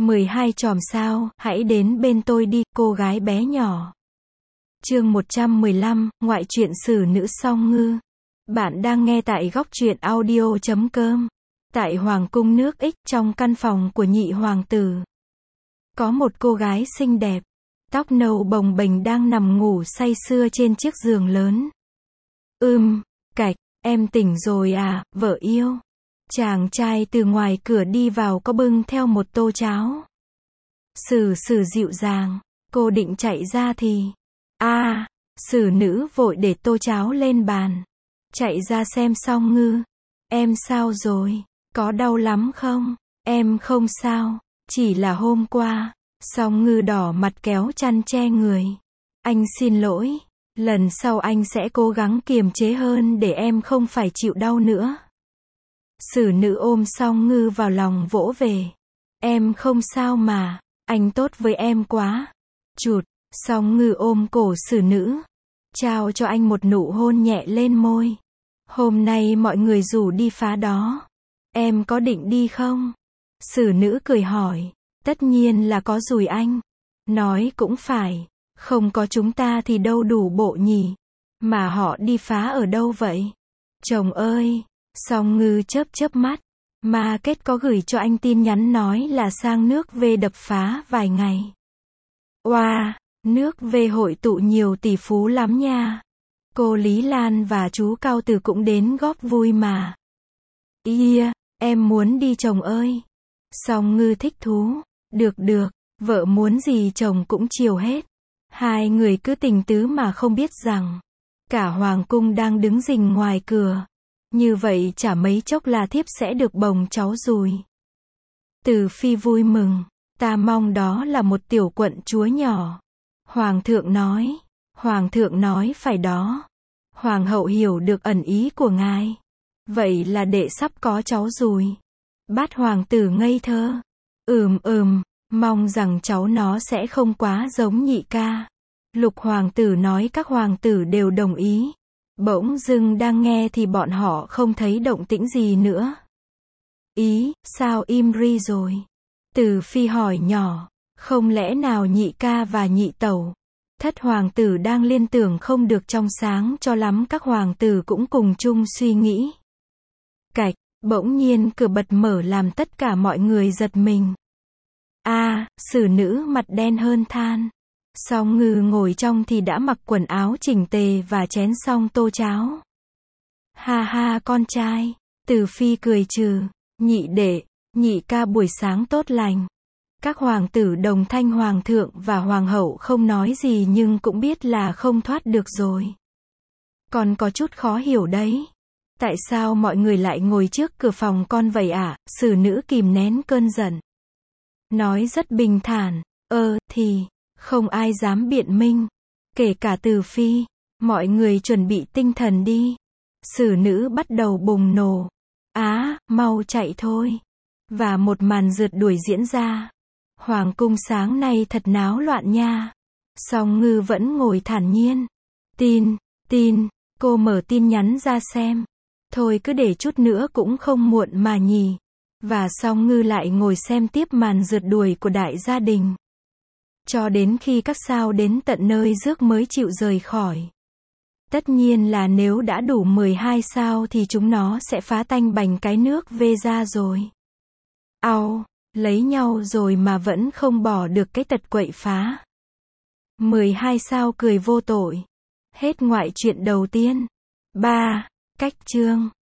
12 chòm sao, hãy đến bên tôi đi, cô gái bé nhỏ. Chương 115, ngoại truyện sử nữ Song Ngư. Bạn đang nghe tại góc truyện audio.com. Tại Hoàng cung nước Ích, trong căn phòng của nhị hoàng tử. Có một cô gái xinh đẹp, tóc nâu bồng bềnh đang nằm ngủ say sưa trên chiếc giường lớn. Cạch, em tỉnh rồi à, vợ yêu. Chàng trai từ ngoài cửa đi vào có bưng theo một tô cháo. Sử dịu dàng, cô định chạy ra thì... Sử nữ vội để tô cháo lên bàn. Chạy ra xem Song Ngư. Em sao rồi? Có đau lắm không? Em không sao, chỉ là hôm qua. Song Ngư đỏ mặt kéo chăn che người. Anh xin lỗi, lần sau anh sẽ cố gắng kiềm chế hơn để em không phải chịu đau nữa. Sử nữ ôm Song Ngư vào lòng vỗ về. Em không sao mà, anh tốt với em quá. Chụt, Song Ngư ôm cổ sử nữ, trao cho anh một nụ hôn nhẹ lên môi. Hôm nay mọi người rủ đi phá đó. Em có định đi không? Sử nữ cười hỏi. Tất nhiên là có rồi anh. Nói cũng phải, không có chúng ta thì đâu đủ bộ nhỉ. Mà họ đi phá ở đâu vậy? Chồng ơi! Song Ngư chớp mắt. Mà Kết có gửi cho anh tin nhắn nói là sang nước về đập phá vài ngày. Oa, nước về hội tụ nhiều tỷ phú lắm nha. Cô Lý Lan và chú Cao Từ cũng đến góp vui mà. Em muốn đi chồng ơi. Song Ngư thích thú. Được, vợ muốn gì chồng cũng chiều hết. Hai người cứ tình tứ mà không biết rằng cả hoàng cung đang đứng rình ngoài cửa. Như vậy chả mấy chốc là thiếp sẽ được bồng cháu rồi. Từ Phi vui mừng. Ta mong đó là một tiểu quận chúa nhỏ. Hoàng thượng nói phải đó. Hoàng hậu hiểu được ẩn ý của ngài. Vậy là đệ sắp có cháu rồi. Bát hoàng tử ngây thơ. Mong rằng cháu nó sẽ không quá giống nhị ca. Lục hoàng tử nói các hoàng tử đều đồng ý. Bỗng dưng đang nghe thì bọn họ không thấy động tĩnh gì nữa. Sao im ri rồi? Từ Phi hỏi nhỏ. Không lẽ nào nhị ca và nhị tẩu, thất hoàng tử đang liên tưởng không được trong sáng cho lắm. Các hoàng tử cũng cùng chung suy nghĩ. Cạch, bỗng nhiên cửa bật mở làm tất cả mọi người giật mình. Sử nữ mặt đen hơn than. Song Ngư ngồi trong thì đã mặc quần áo chỉnh tề và chén xong tô cháo. Ha con trai. Từ Phi cười trừ. Nhị đệ, nhị ca buổi sáng tốt lành. Các hoàng tử đồng thanh hoàng thượng và hoàng hậu không nói gì nhưng cũng biết là không thoát được rồi. Con có chút khó hiểu đấy. Tại sao mọi người lại ngồi trước cửa phòng con vậy ạ? Sử nữ kìm nén cơn giận. Nói rất bình thản. Thì không ai dám biện minh. Kể cả Từ Phi. Mọi người chuẩn bị tinh thần đi. Sử nữ bắt đầu bùng nổ. Mau chạy thôi. Và một màn rượt đuổi diễn ra. Hoàng cung sáng nay thật náo loạn nha. Song Ngư vẫn ngồi thản nhiên. Tin, cô mở tin nhắn ra xem. Thôi cứ để chút nữa cũng không muộn mà nhỉ. Và Song Ngư lại ngồi xem tiếp màn rượt đuổi của đại gia đình. Cho đến khi các sao đến tận nơi rước mới chịu rời khỏi. Tất nhiên là nếu đã đủ 12 sao thì chúng nó sẽ phá tanh bành cái nước về ra rồi. Lấy nhau rồi mà vẫn không bỏ được cái tật quậy phá. 12 sao cười vô tội. Hết ngoại truyện đầu tiên. 3. Cách chương